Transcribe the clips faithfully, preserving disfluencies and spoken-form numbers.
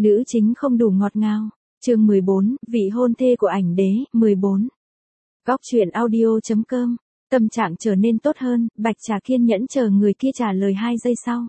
Nữ chính không đủ ngọt ngào. Chương mười bốn, vị hôn thê của ảnh đế, mười bốn. Góc truyện audio chấm com. Tâm trạng trở nên tốt hơn, Bạch Trà kiên nhẫn chờ người kia trả lời hai giây sau.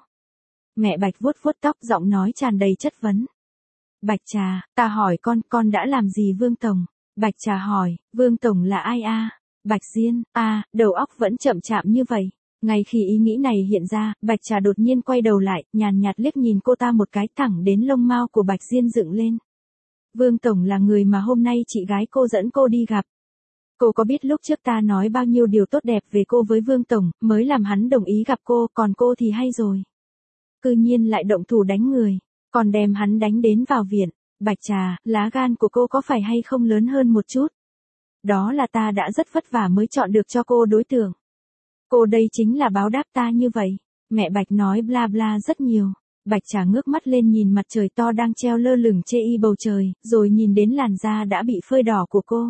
Mẹ Bạch vuốt vuốt tóc, giọng nói tràn đầy chất vấn. Bạch Trà, ta hỏi con, con đã làm gì Vương Tổng? Bạch Trà hỏi, Vương Tổng là ai a? Bạch Diên, a, đầu óc vẫn chậm chạp như vậy. Ngay khi ý nghĩ này hiện ra, Bạch Trà đột nhiên quay đầu lại, nhàn nhạt liếc nhìn cô ta một cái, thẳng đến lông mao của Bạch Diên dựng lên. Vương Tổng là người mà hôm nay chị gái cô dẫn cô đi gặp. Cô có biết lúc trước ta nói bao nhiêu điều tốt đẹp về cô với Vương Tổng, mới làm hắn đồng ý gặp cô, còn cô thì hay rồi. Cư nhiên lại động thủ đánh người, còn đem hắn đánh đến vào viện. Bạch Trà, lá gan của cô có phải hay không lớn hơn một chút? Đó là ta đã rất vất vả mới chọn được cho cô đối tượng. Cô đây chính là báo đáp ta như vậy. Mẹ Bạch nói bla bla rất nhiều. Bạch Trà ngước mắt lên nhìn mặt trời to đang treo lơ lửng chê y bầu trời, rồi nhìn đến làn da đã bị phơi đỏ của cô.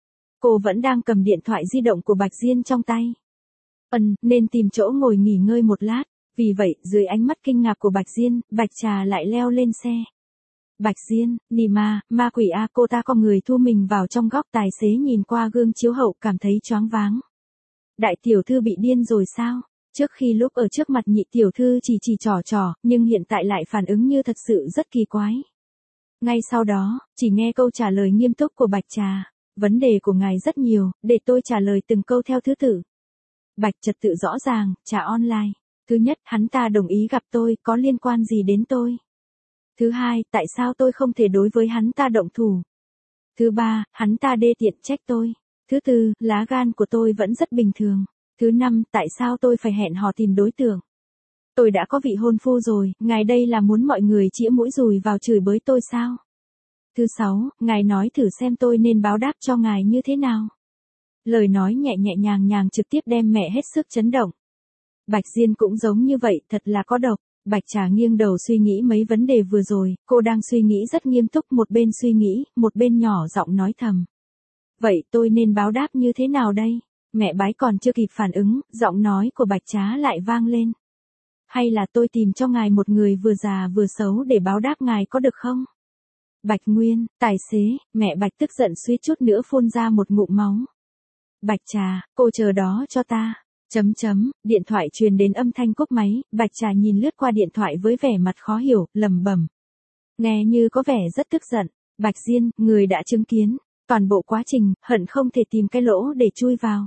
Cô vẫn đang cầm điện thoại di động của Bạch Diên trong tay. Ừm, nên tìm chỗ ngồi nghỉ ngơi một lát. Vì vậy, dưới ánh mắt kinh ngạc của Bạch Diên, Bạch Trà lại leo lên xe. Bạch Diên, nì ma, ma quỷ a, cô ta con người thu mình vào trong góc, tài xế nhìn qua gương chiếu hậu cảm thấy choáng váng. Đại tiểu thư bị điên rồi sao? Trước khi lúc ở trước mặt nhị tiểu thư chỉ chỉ trò trò, nhưng hiện tại lại phản ứng như thật sự rất kỳ quái. Ngay sau đó, chỉ nghe câu trả lời nghiêm túc của Bạch Trà. Vấn đề của ngài rất nhiều, để tôi trả lời từng câu theo thứ tự. Bạch trật tự rõ ràng, Trà online. Thứ nhất, hắn ta đồng ý gặp tôi, có liên quan gì đến tôi? Thứ hai, tại sao tôi không thể đối với hắn ta động thủ? Thứ ba, hắn ta đê tiện trách tôi. Thứ tư, lá gan của tôi vẫn rất bình thường. Thứ năm, tại sao tôi phải hẹn hò tìm đối tượng? Tôi đã có vị hôn phu rồi, ngài đây là muốn mọi người chĩa mũi dùi vào chửi bới tôi sao? Thứ sáu, ngài nói thử xem tôi nên báo đáp cho ngài như thế nào? Lời nói nhẹ nhẹ nhàng nhàng trực tiếp đem mẹ hết sức chấn động. Bạch Diên cũng giống như vậy, thật là có độc. Bạch Trà nghiêng đầu suy nghĩ mấy vấn đề vừa rồi, cô đang suy nghĩ rất nghiêm túc, một bên suy nghĩ, một bên nhỏ giọng nói thầm. Vậy tôi nên báo đáp như thế nào đây? Mẹ Bái còn chưa kịp phản ứng, giọng nói của Bạch Trá lại vang lên. Hay là tôi tìm cho ngài một người vừa già vừa xấu để báo đáp ngài có được không? Bạch Nguyên, tài xế, mẹ Bạch tức giận suýt chút nữa phun ra một ngụm máu. Bạch Trà, cô chờ đó cho ta. Chấm chấm, điện thoại truyền đến âm thanh cúp máy, Bạch Trà nhìn lướt qua điện thoại với vẻ mặt khó hiểu, lẩm bẩm. Nghe như có vẻ rất tức giận. Bạch Diên, người đã chứng kiến toàn bộ quá trình, hận không thể tìm cái lỗ để chui vào.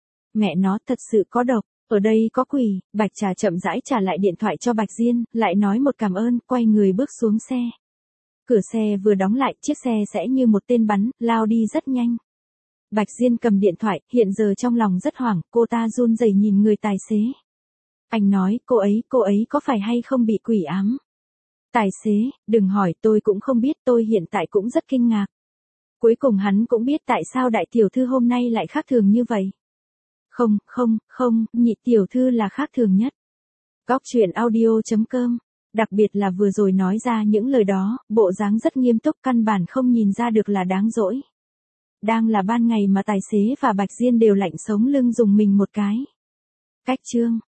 Mẹ nó thật sự có độc, ở đây có quỷ. Bạch Trà chậm rãi trả lại điện thoại cho Bạch Diên, lại nói một cảm ơn, quay người bước xuống xe. Cửa xe vừa đóng lại, chiếc xe sẽ như một tên bắn, lao đi rất nhanh. Bạch Diên cầm điện thoại, hiện giờ trong lòng rất hoảng, cô ta run rẩy nhìn người tài xế. Anh nói, cô ấy, cô ấy có phải hay không bị quỷ ám? Tài xế, đừng hỏi, tôi cũng không biết, tôi hiện tại cũng rất kinh ngạc. Cuối cùng hắn cũng biết tại sao đại tiểu thư hôm nay lại khác thường như vậy. Không, không, không, nhị tiểu thư là khác thường nhất. Góc truyện audio chấm com. Đặc biệt là vừa rồi nói ra những lời đó, bộ dáng rất nghiêm túc, căn bản không nhìn ra được là đáng dỗi. Đang là ban ngày mà tài xế và Bạch Diên đều lạnh sống lưng dùng mình một cái. Cách chương.